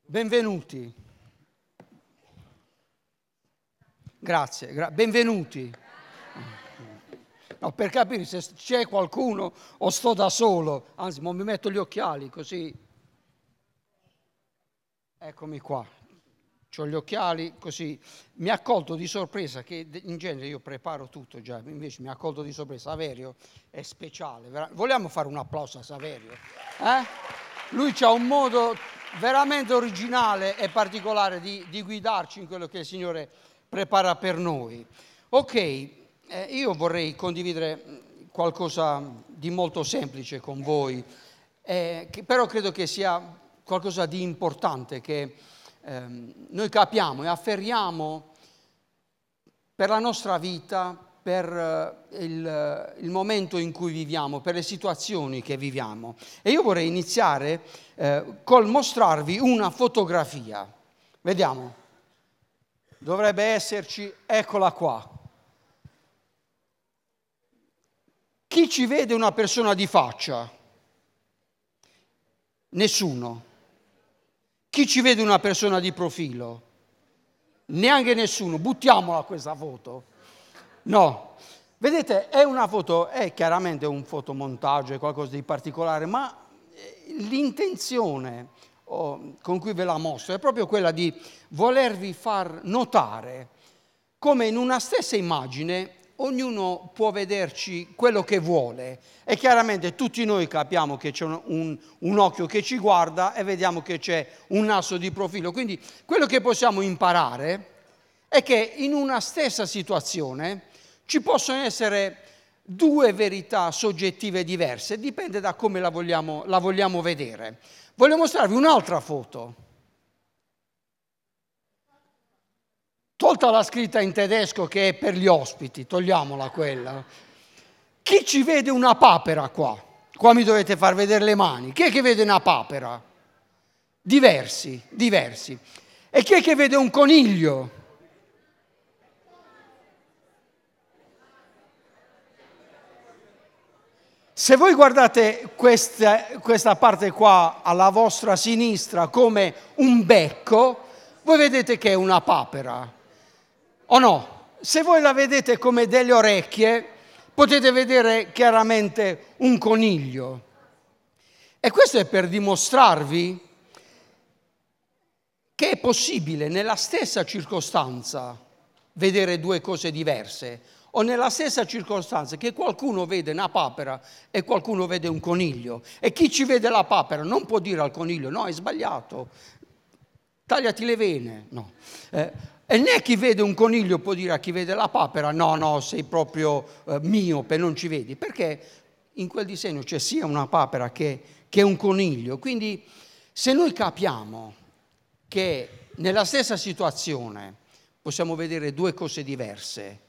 Benvenuti. Grazie, benvenuti. No, per capire se c'è qualcuno o sto da solo, anzi, mi metto gli occhiali così. Eccomi qua. C'ho gli occhiali così. Mi ha colto di sorpresa, che in genere io preparo tutto già, invece mi ha colto di sorpresa. Saverio è speciale. Vogliamo fare un applauso a Saverio? Lui ha un modo veramente originale e particolare di guidarci in quello che il Signore prepara per noi. Ok, io vorrei condividere qualcosa di molto semplice con voi, che però credo che sia qualcosa di importante che noi capiamo e afferriamo per la nostra vita, per il momento in cui viviamo, per le situazioni che viviamo. E io vorrei iniziare col mostrarvi una fotografia. Vediamo. Dovrebbe esserci, eccola qua. Chi ci vede una persona di faccia? Nessuno. Chi ci vede una persona di profilo? Neanche nessuno. Buttiamola questa foto. No. Vedete, è una foto, è chiaramente un fotomontaggio, è qualcosa di particolare, ma l'intenzione con cui ve la mostro è proprio quella di volervi far notare come in una stessa immagine ognuno può vederci quello che vuole e chiaramente tutti noi capiamo che c'è un occhio che ci guarda e vediamo che c'è un naso di profilo. Quindi quello che possiamo imparare è che in una stessa situazione ci possono essere due verità soggettive diverse, dipende da come la vogliamo vedere. Voglio mostrarvi un'altra foto. Tolta la scritta in tedesco che è per gli ospiti, togliamola quella. Chi ci vede una papera qua? Qua mi dovete far vedere le mani. Chi è che vede una papera? Diversi. E chi è che vede un coniglio? Se voi guardate questa parte qua alla vostra sinistra come un becco, voi vedete che è una papera, o no? Se voi la vedete come delle orecchie, potete vedere chiaramente un coniglio. E questo è per dimostrarvi che è possibile nella stessa circostanza vedere due cose diverse, o nella stessa circostanza che qualcuno vede una papera e qualcuno vede un coniglio. E chi ci vede la papera non può dire al coniglio no, è sbagliato, tagliati le vene, no. E né chi vede un coniglio può dire a chi vede la papera no, sei proprio miope, non ci vedi, perché in quel disegno c'è sia una papera che un coniglio. Quindi se noi capiamo che nella stessa situazione possiamo vedere due cose diverse,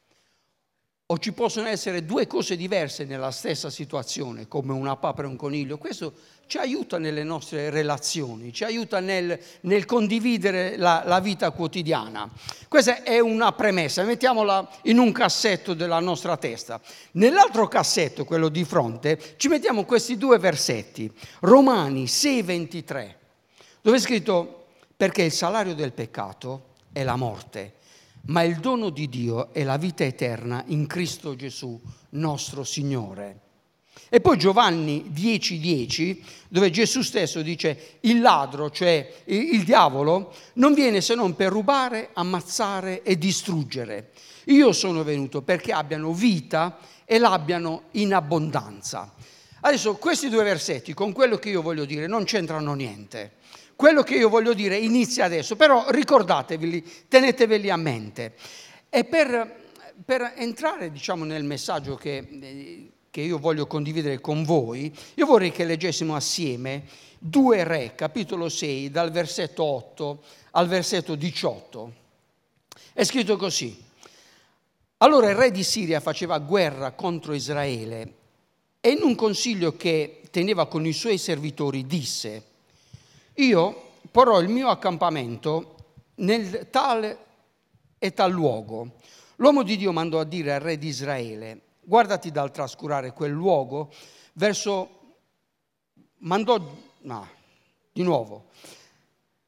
o ci possono essere due cose diverse nella stessa situazione, come una papera e un coniglio, questo ci aiuta nelle nostre relazioni, ci aiuta nel condividere la vita quotidiana. Questa è una premessa, mettiamola in un cassetto della nostra testa. Nell'altro cassetto, quello di fronte, ci mettiamo questi due versetti, Romani 6,23, dove è scritto: perché il salario del peccato è la morte, ma il dono di Dio è la vita eterna in Cristo Gesù, nostro Signore. E poi Giovanni 10,10, dove Gesù stesso dice: il ladro, cioè il diavolo, non viene se non per rubare, ammazzare e distruggere. Io sono venuto perché abbiano vita e l'abbiano in abbondanza. Adesso questi due versetti con quello che io voglio dire non c'entrano niente. Quello che io voglio dire inizia adesso, però ricordateveli, teneteveli a mente. E per entrare, diciamo, nel messaggio che io voglio condividere con voi, io vorrei che leggessimo assieme 2 Re, capitolo 6, dal versetto 8 al versetto 18. È scritto così: allora il re di Siria faceva guerra contro Israele e in un consiglio che teneva con i suoi servitori disse: io porrò il mio accampamento nel tale e tal luogo. L'uomo di Dio mandò a dire al re di Israele: guardati dal trascurare quel luogo di nuovo.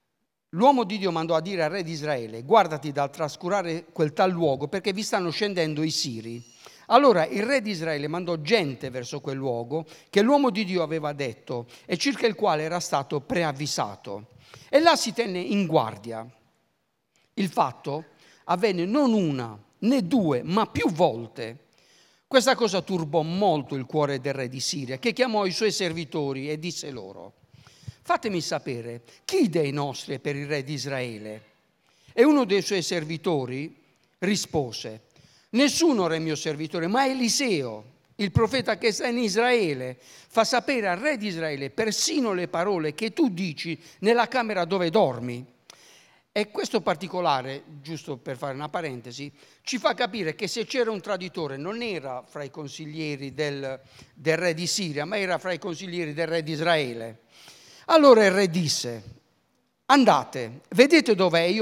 l'uomo di Dio mandò a dire al re di Israele: guardati dal trascurare quel tal luogo, perché vi stanno scendendo i Siri. Allora il re di Israele mandò gente verso quel luogo che l'uomo di Dio aveva detto e circa il quale era stato preavvisato. E là si tenne in guardia. Il fatto avvenne non una né due, ma più volte. Questa cosa turbò molto il cuore del re di Siria, che chiamò i suoi servitori e disse loro: fatemi sapere chi dei nostri è per il re di Israele. E uno dei suoi servitori rispose: nessuno re mio servitore, ma Eliseo, il profeta che sta in Israele, fa sapere al re di Israele persino le parole che tu dici nella camera dove dormi. E questo particolare, giusto per fare una parentesi, ci fa capire che se c'era un traditore non era fra i consiglieri del re di Siria, ma era fra i consiglieri del re di Israele. Allora il re disse: andate, vedete dov'è, io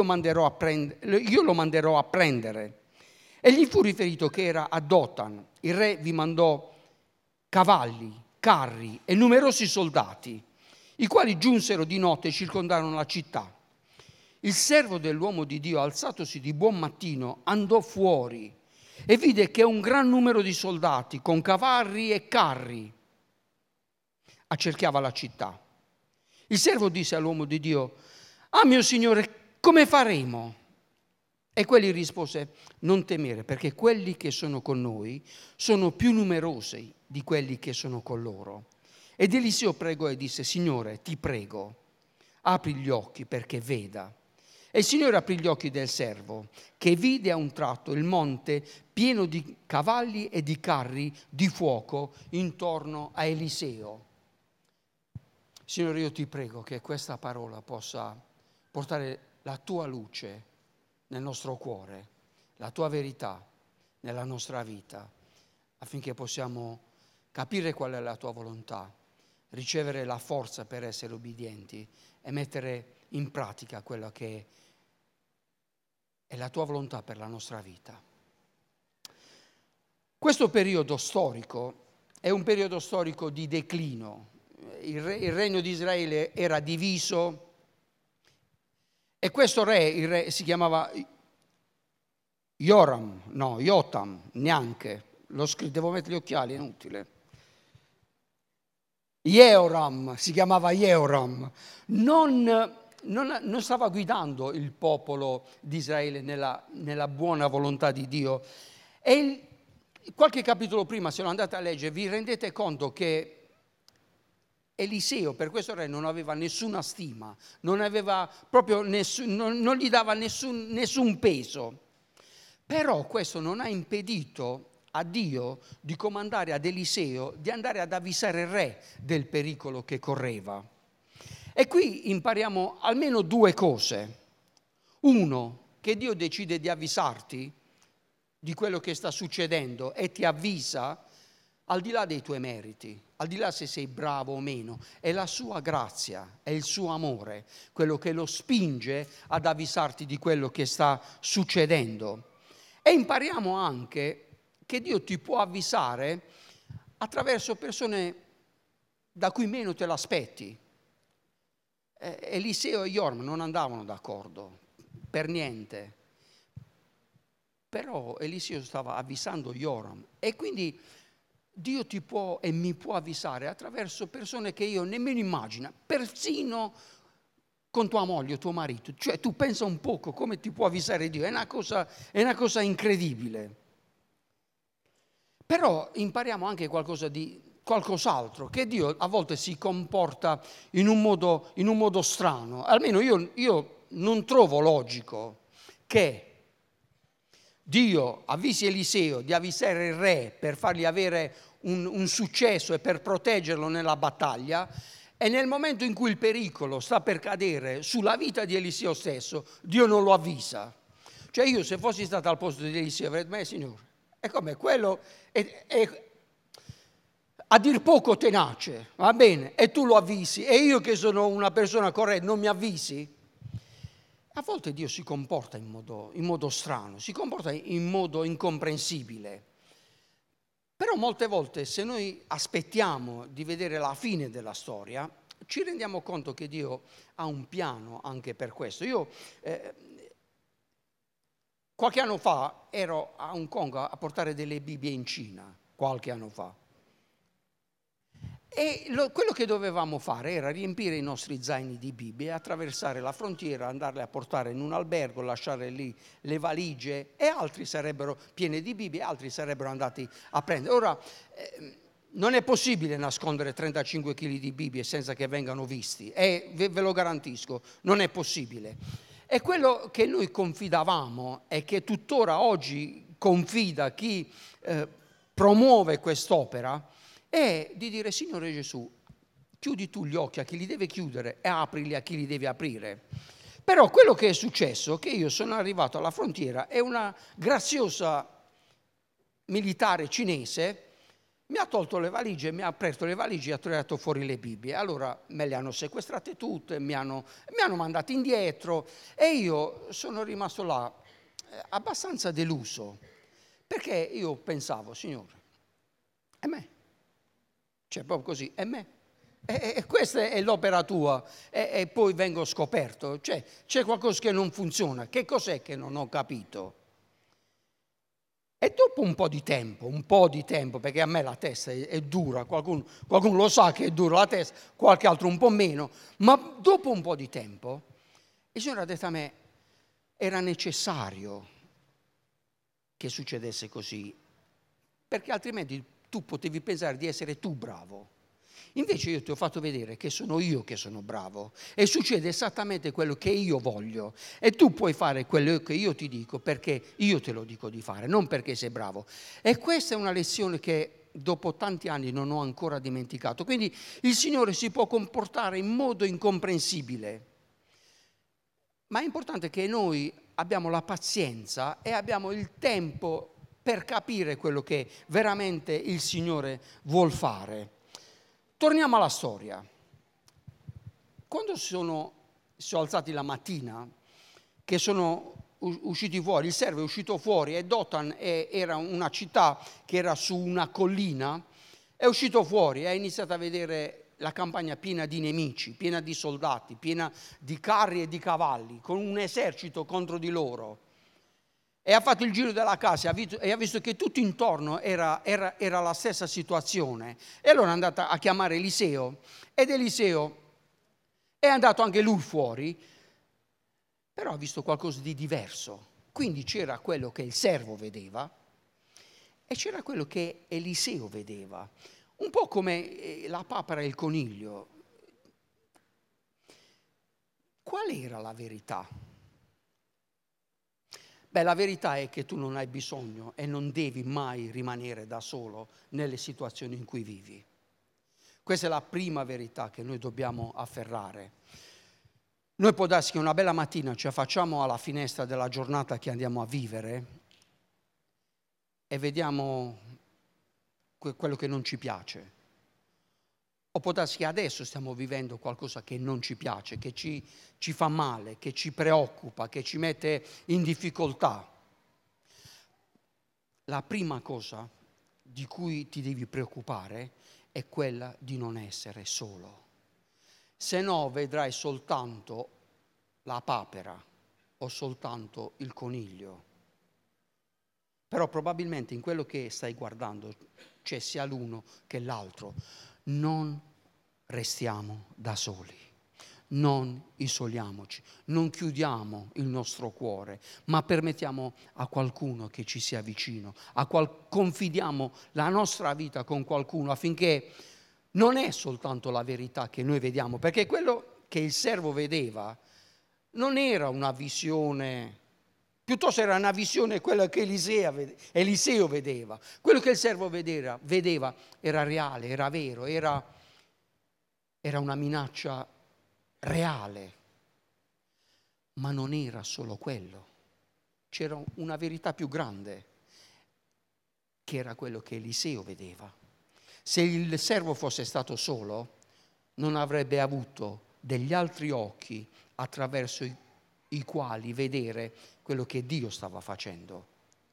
lo manderò a prendere. E gli fu riferito che era a Dotan. Il re vi mandò cavalli, carri e numerosi soldati, i quali giunsero di notte e circondarono la città. Il servo dell'uomo di Dio, alzatosi di buon mattino, andò fuori e vide che un gran numero di soldati con cavalli e carri accerchiava la città. Il servo disse all'uomo di Dio: ah, mio signore, come faremo? E quelli rispose: non temere, perché quelli che sono con noi sono più numerosi di quelli che sono con loro. Ed Eliseo pregò e disse: Signore, ti prego, apri gli occhi perché veda. E il Signore aprì gli occhi del servo, che vide a un tratto il monte pieno di cavalli e di carri di fuoco intorno a Eliseo. Signore, io ti prego che questa parola possa portare la tua luce nel nostro cuore, la tua verità nella nostra vita, affinché possiamo capire qual è la tua volontà, ricevere la forza per essere obbedienti e mettere in pratica quella che è la tua volontà per la nostra vita. Questo periodo storico è un periodo storico di declino. Il regno di Israele era diviso e questo il re si chiamava Jotam, neanche, devo mettere gli occhiali, è inutile. Jehoram, si chiamava Jehoram, non stava guidando il popolo di Israele nella buona volontà di Dio. E qualche capitolo prima, se lo andate a leggere, vi rendete conto che Eliseo per questo re non aveva nessuna stima, non aveva proprio non gli dava nessun peso. Però questo non ha impedito a Dio di comandare ad Eliseo di andare ad avvisare il re del pericolo che correva. E qui impariamo almeno due cose. Uno, che Dio decide di avvisarti di quello che sta succedendo e ti avvisa al di là dei tuoi meriti, al di là se sei bravo o meno. È la sua grazia, è il suo amore, quello che lo spinge ad avvisarti di quello che sta succedendo. E impariamo anche che Dio ti può avvisare attraverso persone da cui meno te l'aspetti. Eliseo e Joram non andavano d'accordo, per niente. Però Eliseo stava avvisando Joram e quindi Dio ti può e mi può avvisare attraverso persone che io nemmeno immagino, persino con tua moglie o tuo marito. Cioè tu pensa un poco come ti può avvisare Dio, è una cosa incredibile. Però impariamo anche qualcos'altro, che Dio a volte si comporta in un modo strano. Almeno io non trovo logico che Dio avvisi Eliseo di avvisare il re per fargli avere un successo e per proteggerlo nella battaglia, e nel momento in cui il pericolo sta per cadere sulla vita di Eliseo stesso, Dio non lo avvisa. Cioè io se fossi stato al posto di Eliseo avrei detto: ma Signore, è come quello è a dir poco tenace, va bene, e tu lo avvisi, e io che sono una persona corretta non mi avvisi? A volte Dio si comporta in modo strano, si comporta in modo incomprensibile. Però molte volte se noi aspettiamo di vedere la fine della storia, ci rendiamo conto che Dio ha un piano anche per questo. Io qualche anno fa ero a Hong Kong a portare delle Bibbie in Cina, qualche anno fa. E quello che dovevamo fare era riempire i nostri zaini di Bibbie, attraversare la frontiera, andarle a portare in un albergo, lasciare lì le valigie, e altri sarebbero pieni di Bibbie, altri sarebbero andati a prendere. Ora, non è possibile nascondere 35 kg di Bibbie senza che vengano visti, e ve lo garantisco, non è possibile. E quello che noi confidavamo e che tuttora oggi confida chi promuove quest'opera è di dire: Signore Gesù, chiudi tu gli occhi a chi li deve chiudere e aprili a chi li deve aprire. Però quello che è successo è che io sono arrivato alla frontiera e una graziosa militare cinese mi ha tolto le valigie, mi ha aperto le valigie e ha tirato fuori le Bibbie. Allora me le hanno sequestrate tutte, mi hanno mandate indietro, e io sono rimasto là abbastanza deluso, perché io pensavo: Signore, è me. Cioè, proprio così, è me. E questa è l'opera tua, e poi vengo scoperto. Cioè, c'è qualcosa che non funziona. Che cos'è che non ho capito? E dopo un po' di tempo, perché a me la testa è dura, qualcuno lo sa che è dura la testa, qualche altro un po' meno, ma dopo un po' di tempo il Signore ha detto a me: era necessario che succedesse così, perché altrimenti tu potevi pensare di essere tu bravo. Invece io ti ho fatto vedere che sono io che sono bravo, e succede esattamente quello che io voglio, e tu puoi fare quello che io ti dico perché io te lo dico di fare, non perché sei bravo. E questa è una lezione che dopo tanti anni non ho ancora dimenticato. Quindi il Signore si può comportare in modo incomprensibile, ma è importante che noi abbiamo la pazienza e abbiamo il tempo per capire quello che veramente il Signore vuol fare. Torniamo alla storia. Quando sono alzati la mattina, che sono usciti fuori, il servo è uscito fuori, e Dothan era una città che era su una collina, è uscito fuori e ha iniziato a vedere la campagna piena di nemici, piena di soldati, piena di carri e di cavalli, con un esercito contro di loro. E ha fatto il giro della casa e ha visto che tutto intorno era la stessa situazione. E allora è andata a chiamare Eliseo, ed Eliseo è andato anche lui fuori, però ha visto qualcosa di diverso. Quindi c'era quello che il servo vedeva e c'era quello che Eliseo vedeva. Un po' come la papera e il coniglio. Qual era la verità? Beh, la verità è che tu non hai bisogno e non devi mai rimanere da solo nelle situazioni in cui vivi. Questa è la prima verità che noi dobbiamo afferrare. Noi può darsi che una bella mattina ci affacciamo alla finestra della giornata che andiamo a vivere e vediamo quello che non ci piace. O può darsi che adesso stiamo vivendo qualcosa che non ci piace, che ci fa male, che ci preoccupa, che ci mette in difficoltà. La prima cosa di cui ti devi preoccupare è quella di non essere solo. Se no vedrai soltanto la papera o soltanto il coniglio. Però probabilmente in quello che stai guardando c'è sia l'uno che l'altro. Non restiamo da soli, non isoliamoci, non chiudiamo il nostro cuore, ma permettiamo a qualcuno che ci sia vicino, confidiamo la nostra vita con qualcuno, affinché non è soltanto la verità che noi vediamo, perché quello che il servo vedeva non era una visione, piuttosto era una visione quella che Eliseo vedeva. Quello che il servo vedeva era reale, era vero, era una minaccia reale. Ma non era solo quello. C'era una verità più grande, che era quello che Eliseo vedeva. Se il servo fosse stato solo, non avrebbe avuto degli altri occhi attraverso i quali vedere quello che Dio stava facendo.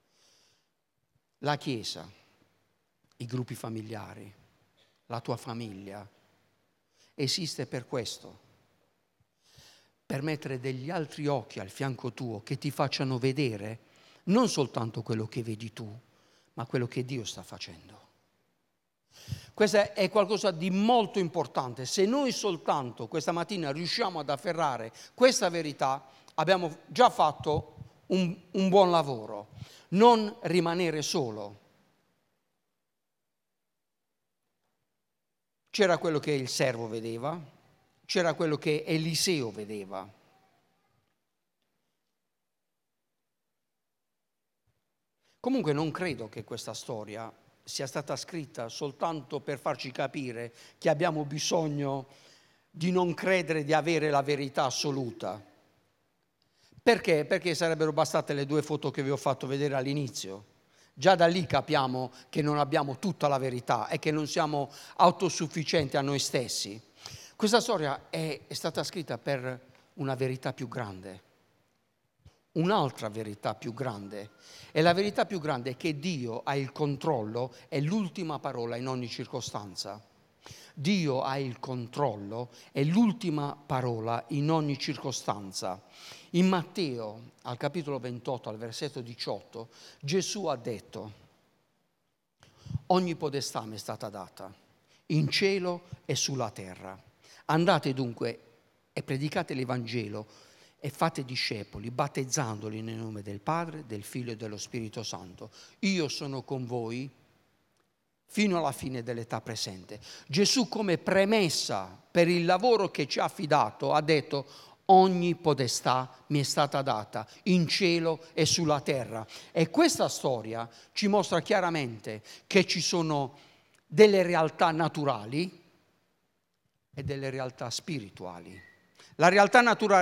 La Chiesa, i gruppi familiari, la tua famiglia Esiste per questo, per mettere degli altri occhi al fianco tuo che ti facciano vedere non soltanto quello che vedi tu, ma quello che Dio sta facendo. Questo è qualcosa di molto importante. Se noi soltanto questa mattina riusciamo ad afferrare questa verità, abbiamo già fatto un buon lavoro. Non rimanere solo. C'era quello che il servo vedeva, c'era quello che Eliseo vedeva. Comunque non credo che questa storia sia stata scritta soltanto per farci capire che abbiamo bisogno di non credere di avere la verità assoluta. Perché? Perché sarebbero bastate le 2 foto che vi ho fatto vedere all'inizio. Già da lì capiamo che non abbiamo tutta la verità e che non siamo autosufficienti a noi stessi. Questa storia è stata scritta per una verità più grande, un'altra verità più grande. E la verità più grande è che Dio ha il controllo e l'ultima parola in ogni circostanza. Dio ha il controllo e l'ultima parola in ogni circostanza. In Matteo, al capitolo 28, al versetto 18, Gesù ha detto: ogni potestà mi è stata data, in cielo e sulla terra. Andate dunque e predicate l'Evangelo e fate discepoli, battezzandoli nel nome del Padre, del Figlio e dello Spirito Santo. Io sono con voi fino alla fine dell'età presente. Gesù, come premessa per il lavoro che ci ha affidato, ha detto: ogni potestà mi è stata data in cielo e sulla terra. E questa storia ci mostra chiaramente che ci sono delle realtà naturali e delle realtà spirituali. La realtà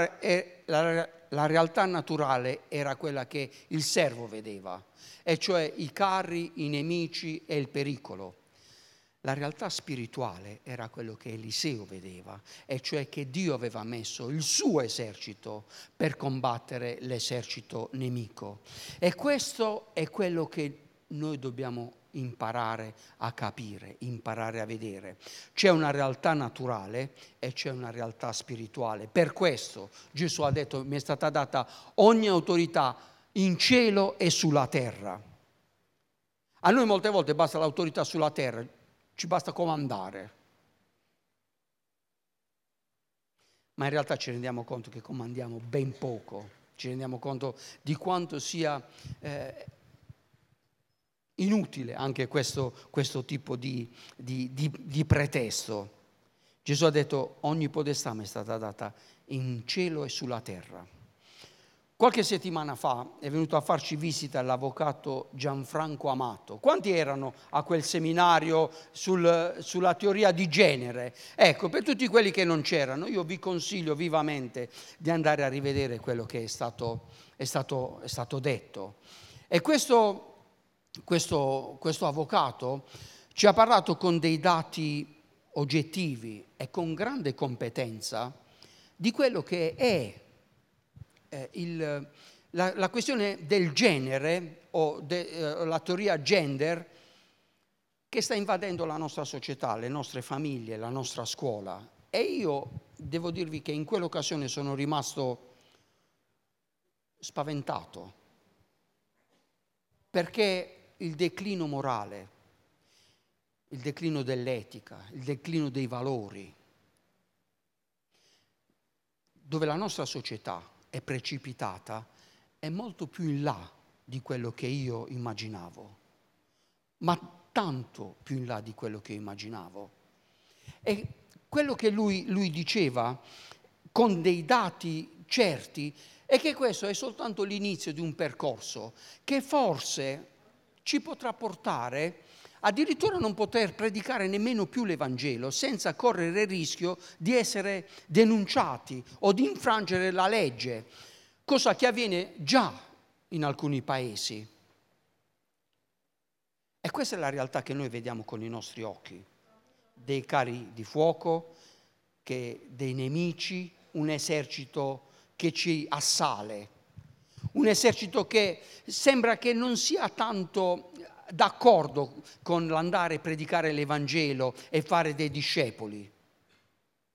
naturale era quella che il servo vedeva, e cioè i carri, i nemici e il pericolo. La realtà spirituale era quello che Eliseo vedeva, e cioè che Dio aveva messo il suo esercito per combattere l'esercito nemico. E questo è quello che noi dobbiamo imparare a capire, imparare a vedere. C'è una realtà naturale e c'è una realtà spirituale. Per questo Gesù ha detto: mi è stata data ogni autorità in cielo e sulla terra. A noi molte volte basta l'autorità sulla terra, ci basta comandare. Ma in realtà ci rendiamo conto che comandiamo ben poco, ci rendiamo conto di quanto sia inutile anche questo tipo di pretesto. Gesù ha detto: ogni potestà mi è stata data in cielo e sulla terra. Qualche settimana fa è venuto a farci visita l'avvocato Gianfranco Amato. Quanti erano a quel seminario sulla teoria di genere? Ecco, per tutti quelli che non c'erano, io vi consiglio vivamente di andare a rivedere quello che è stato detto. E questo avvocato ci ha parlato con dei dati oggettivi e con grande competenza di quello che è la questione del genere o la teoria gender che sta invadendo la nostra società, le nostre famiglie, la nostra scuola. E io devo dirvi che in quell'occasione sono rimasto spaventato, perché il declino morale, il declino dell'etica, il declino dei valori, dove la nostra società è precipitata, è molto più in là di quello che io immaginavo, ma tanto più in là di quello che immaginavo. E quello che lui diceva con dei dati certi è che questo è soltanto l'inizio di un percorso che forse ci potrà portare addirittura a non poter predicare nemmeno più l'Evangelo senza correre il rischio di essere denunciati o di infrangere la legge, cosa che avviene già in alcuni paesi. E questa è la realtà che noi vediamo con i nostri occhi: dei carri di fuoco, dei nemici, un esercito che ci assale, un esercito che sembra che non sia tanto d'accordo con l'andare a predicare l'Evangelo e fare dei discepoli.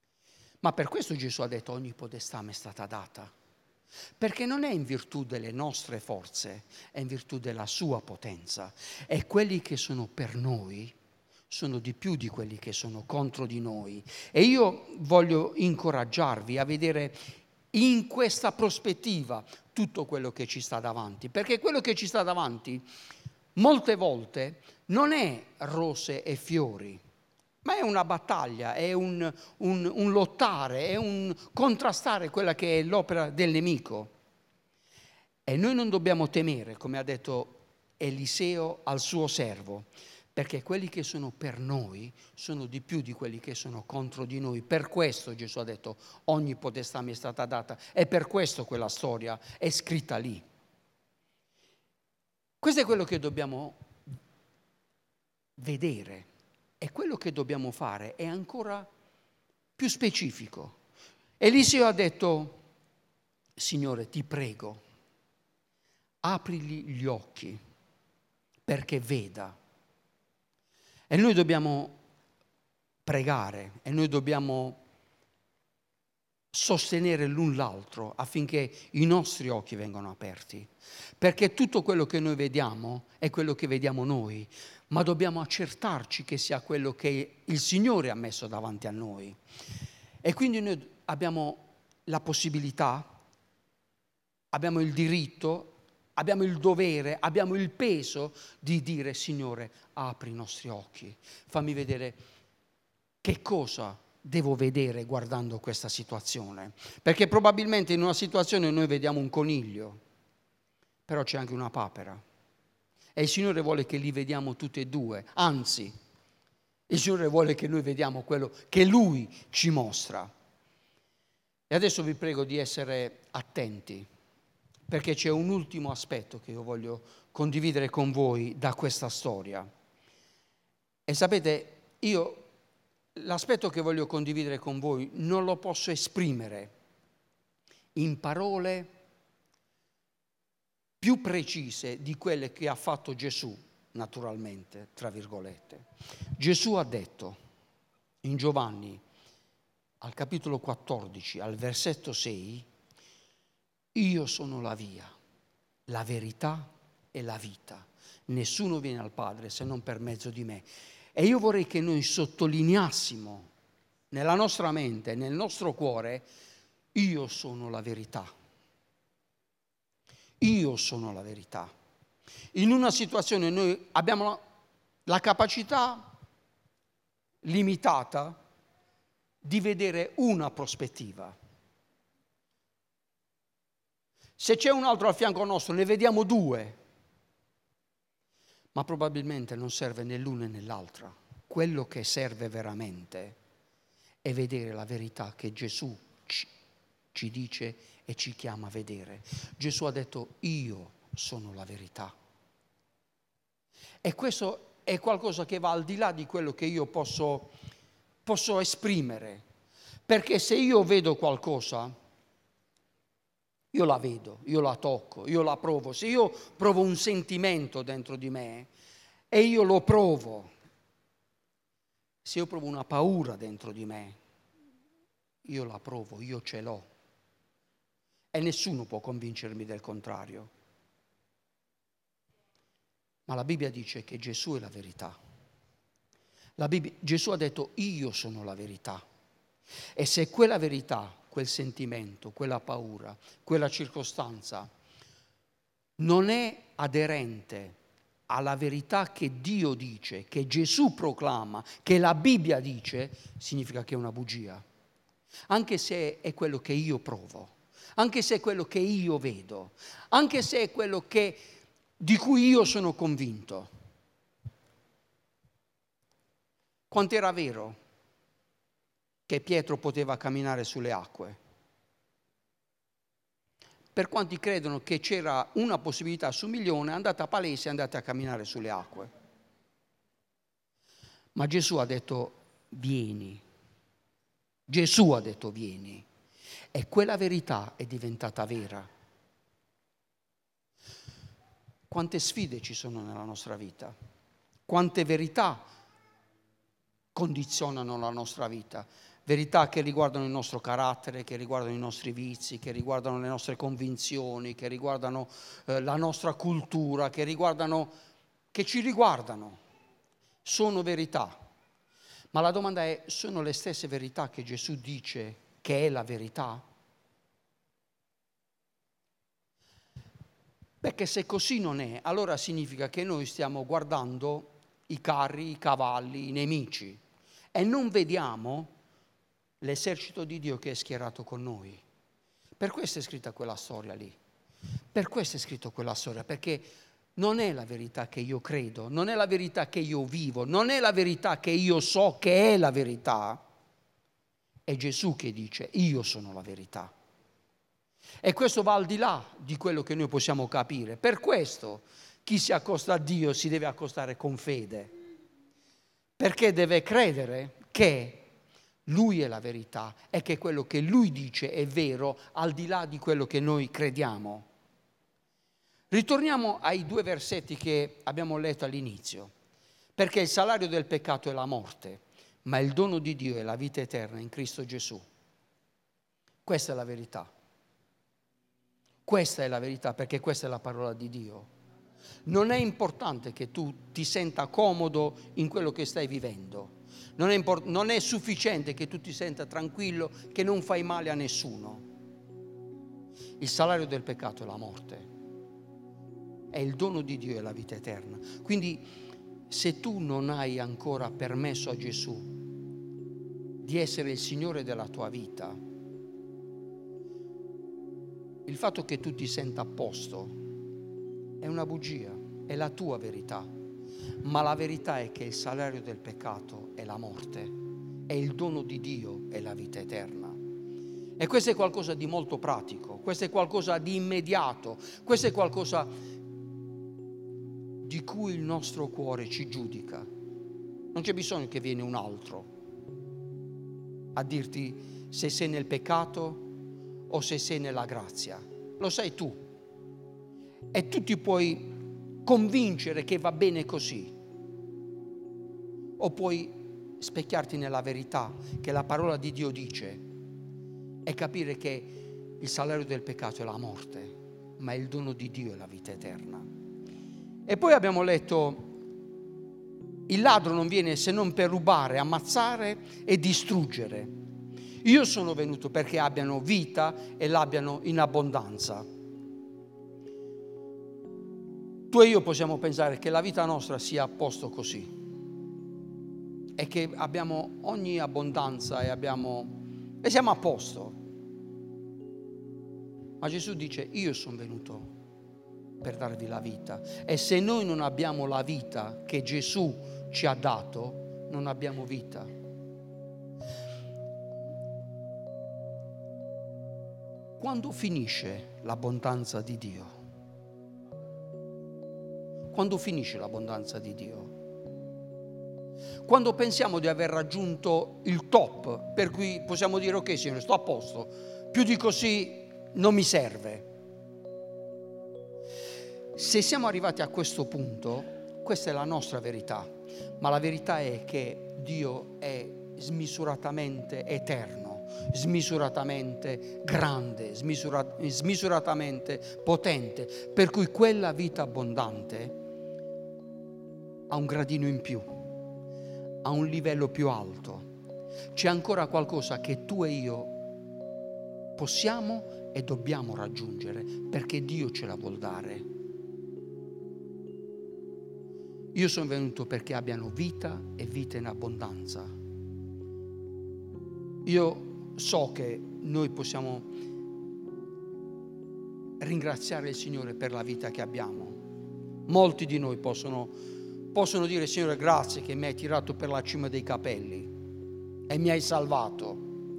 Ma per questo Gesù ha detto ogni potestà mi è stata data. Perché non è in virtù delle nostre forze, è in virtù della sua potenza. E quelli che sono per noi sono di più di quelli che sono contro di noi. E io voglio incoraggiarvi a vedere in questa prospettiva tutto quello che ci sta davanti. Perché quello che ci sta davanti molte volte non è rose e fiori, ma è una battaglia, è un lottare, è un contrastare quella che è l'opera del nemico. E noi non dobbiamo temere, come ha detto Eliseo al suo servo, perché quelli che sono per noi sono di più di quelli che sono contro di noi. Per questo Gesù ha detto ogni potestà mi è stata data e per questo quella storia è scritta lì. Questo è quello che dobbiamo vedere e quello che dobbiamo fare è ancora più specifico. Eliseo ha detto: Signore, ti prego, aprigli gli occhi perché veda. E noi dobbiamo pregare e noi dobbiamo sostenere l'un l'altro affinché i nostri occhi vengano aperti. Perché tutto quello che noi vediamo è quello che vediamo noi, ma dobbiamo accertarci che sia quello che il Signore ha messo davanti a noi. E quindi noi abbiamo la possibilità, abbiamo il diritto, abbiamo il dovere, abbiamo il peso di dire: Signore, apri i nostri occhi, fammi vedere che cosa devo vedere guardando questa situazione. Perché probabilmente in una situazione noi vediamo un coniglio, però c'è anche una papera. E il Signore vuole che li vediamo tutti e due, anzi, il Signore vuole che noi vediamo quello che Lui ci mostra. E adesso vi prego di essere attenti, perché c'è un ultimo aspetto che io voglio condividere con voi da questa storia. E sapete, io l'aspetto che voglio condividere con voi non lo posso esprimere in parole più precise di quelle che ha fatto Gesù, naturalmente, tra virgolette. Gesù ha detto in Giovanni, al capitolo 14, al versetto 6, io sono la via, la verità e la vita. Nessuno viene al Padre se non per mezzo di me. E io vorrei che noi sottolineassimo nella nostra mente, nel nostro cuore, io sono la verità. Io sono la verità. In una situazione noi abbiamo la capacità limitata di vedere una prospettiva. Se c'è un altro a fianco nostro, ne vediamo due, ma probabilmente non serve né l'una né l'altra. Quello che serve veramente è vedere la verità che Gesù ci dice e ci chiama a vedere. Gesù ha detto: io sono la verità. E questo è qualcosa che va al di là di quello che io posso esprimere. Perché se io vedo qualcosa, io la vedo, io la tocco, io la provo. Se io provo un sentimento dentro di me e io lo provo, se io provo una paura dentro di me, io la provo, io ce l'ho. E nessuno può convincermi del contrario. Ma la Bibbia dice che Gesù è la verità. Gesù ha detto: io sono la verità. E se quella verità, quel sentimento, quella paura, quella circostanza non è aderente alla verità che Dio dice, che Gesù proclama, che la Bibbia dice, significa che è una bugia. Anche se è quello che io provo, anche se è quello che io vedo, anche se è quello di cui io sono convinto. Quant'era vero che Pietro poteva camminare sulle acque? Per quanti credono che c'era una possibilità su 1.000.000, andate a Palese e andate a camminare sulle acque. Ma Gesù ha detto: vieni. Gesù ha detto: vieni. E quella verità è diventata vera. Quante sfide ci sono nella nostra vita? Quante verità condizionano la nostra vita? verità che riguardano il nostro carattere, che riguardano i nostri vizi, che riguardano le nostre convinzioni, che riguardano la nostra cultura, che ci riguardano. Sono verità. Ma la domanda è, sono le stesse verità che Gesù dice che è la verità? Perché se così non è, allora significa che noi stiamo guardando i carri, i cavalli, i nemici e non vediamo l'esercito di Dio che è schierato con noi. Per questo è scritta quella storia lì. Per questo è scritto quella storia, perché non è la verità che io credo, non è la verità che io vivo, non è la verità che io so che è la verità. È Gesù che dice, io sono la verità. E questo va al di là di quello che noi possiamo capire. Per questo chi si accosta a Dio si deve accostare con fede, perché deve credere che Lui è la verità e che quello che Lui dice è vero al di là di quello che noi crediamo. Ritorniamo ai 2 versetti che abbiamo letto all'inizio, perché il salario del peccato è la morte, ma il dono di Dio è la vita eterna in Cristo Gesù. Questa è la verità. Questa è la verità, perché questa è la parola di Dio. Non è importante che tu ti senta comodo in quello che stai vivendo. Non è sufficiente che tu ti senta tranquillo, che non fai male a nessuno. Il salario del peccato è la morte. E il dono di Dio è la vita eterna. Quindi se tu non hai ancora permesso a Gesù di essere il Signore della tua vita, il fatto che tu ti senta a posto è una bugia, è la tua verità. Ma la verità è che il salario del peccato è la morte e il dono di Dio è la vita eterna. E questo è qualcosa di molto pratico, questo è qualcosa di immediato, questo è qualcosa di cui il nostro cuore ci giudica. Non c'è bisogno che viene un altro a dirti se sei nel peccato o se sei nella grazia. Lo sai tu. E tu ti puoi convincere che va bene così. O puoi specchiarti nella verità che la parola di Dio dice e capire che il salario del peccato è la morte, ma il dono di Dio è la vita eterna. E poi abbiamo letto, il ladro non viene se non per rubare, ammazzare e distruggere. Io sono venuto perché abbiano vita e l'abbiano in abbondanza. Tu e io possiamo pensare che la vita nostra sia a posto così e che abbiamo ogni abbondanza e siamo a posto. Ma Gesù dice, io sono venuto per darvi la vita. E se noi non abbiamo la vita che Gesù ci ha dato, non abbiamo vita. Quando finisce l'abbondanza di Dio? Quando finisce l'abbondanza di Dio? Quando pensiamo di aver raggiunto il top, per cui possiamo dire ok Signore, sto a posto, più di così non mi serve. Se siamo arrivati a questo punto, questa è la nostra verità, ma la verità è che Dio è smisuratamente eterno, smisuratamente grande, smisuratamente potente, per cui quella vita abbondante ha un gradino in più, ha un livello più alto. C'è ancora qualcosa che tu e io possiamo e dobbiamo raggiungere, perché Dio ce la vuol dare. Io sono venuto perché abbiano vita e vita in abbondanza. Io so che noi possiamo ringraziare il Signore per la vita che abbiamo. Molti di noi possono dire Signore grazie che mi hai tirato per la cima dei capelli e mi hai salvato.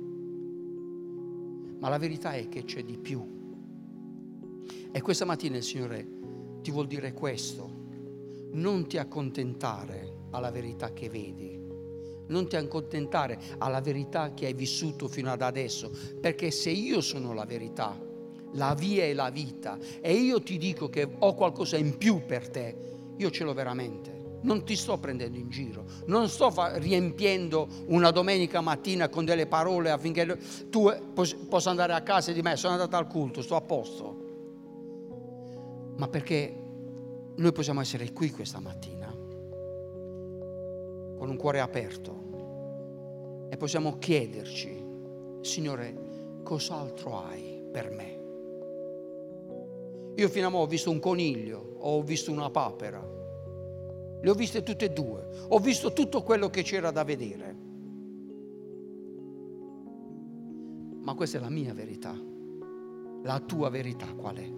Ma la verità è che c'è di più. E questa mattina il Signore ti vuol dire questo. Non ti accontentare alla verità che vedi, non ti accontentare alla verità che hai vissuto fino ad adesso, perché se io sono la verità, la via e la vita, e io ti dico che ho qualcosa in più per te, io ce l'ho veramente. non ti sto prendendo in giro, non sto riempiendo una domenica mattina con delle parole affinché tu possa andare a casa e dire: me sono andato al culto, sto a posto. Ma perché noi possiamo essere qui questa mattina con un cuore aperto e possiamo chiederci: Signore, cos'altro hai per me? Io fino a ora ho visto un coniglio, ho visto una papera, le ho viste tutte e due, ho visto tutto quello che c'era da vedere. Ma questa è la mia verità. La tua verità qual è?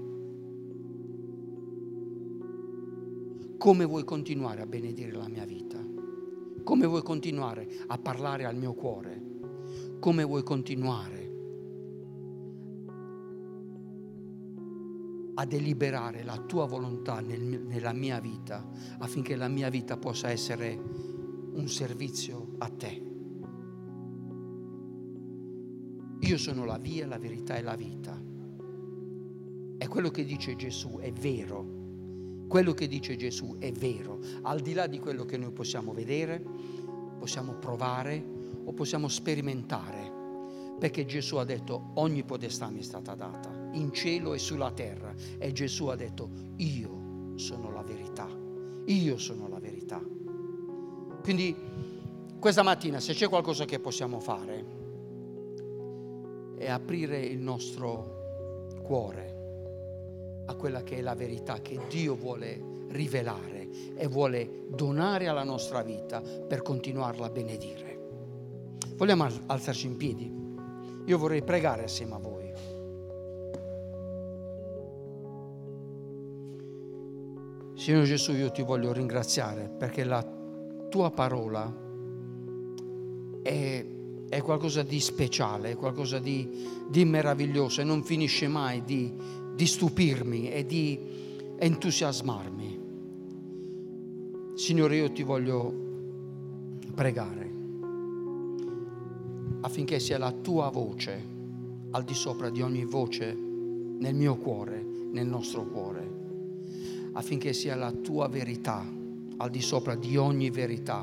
Come vuoi continuare a benedire la mia vita? Come vuoi continuare a parlare al mio cuore? Come vuoi continuare a deliberare la tua volontà nella mia vita, affinché la mia vita possa essere un servizio a te? Io sono la via, la verità e la vita. E quello che dice Gesù è vero. Quello che dice Gesù è vero. Al di là di quello che noi possiamo vedere, possiamo provare o possiamo sperimentare. Perché Gesù ha detto: ogni potestà mi è stata data in cielo e sulla terra. E Gesù ha detto: io sono la verità. Io sono la verità. Quindi questa mattina, se c'è qualcosa che possiamo fare, è aprire il nostro cuore a quella che è la verità che Dio vuole rivelare e vuole donare alla nostra vita per continuarla a benedire. Vogliamo alzarci in piedi? Io vorrei pregare assieme a voi. Signore Gesù, io ti voglio ringraziare perché la tua parola è qualcosa di speciale, è qualcosa di meraviglioso e non finisce mai di stupirmi e di entusiasmarmi. Signore, io ti voglio pregare affinché sia la tua voce al di sopra di ogni voce nel mio cuore, nel nostro cuore, affinché sia la tua verità al di sopra di ogni verità.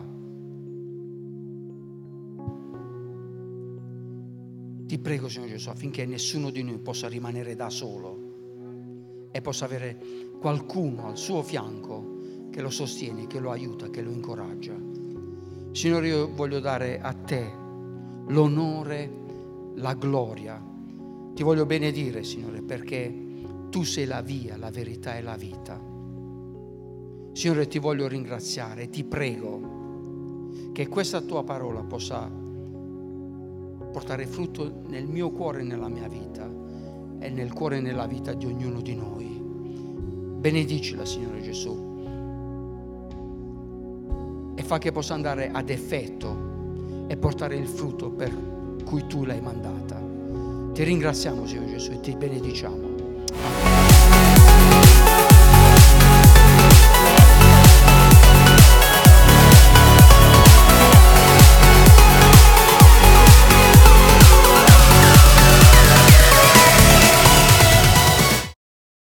Ti prego, Signore Gesù, affinché nessuno di noi possa rimanere da solo e possa avere qualcuno al suo fianco che lo sostiene, che lo aiuta, che lo incoraggia. Signore, io voglio dare a te l'onore, la gloria. Ti voglio benedire, Signore, perché tu sei la via, la verità e la vita. Signore, ti voglio ringraziare e ti prego che questa tua parola possa portare frutto nel mio cuore e nella mia vita e nel cuore e nella vita di ognuno di noi. Benedicila, Signore Gesù, e fa che possa andare ad effetto e portare il frutto per cui tu l'hai mandata. Ti ringraziamo, Signore Gesù, e ti benediciamo. Amen.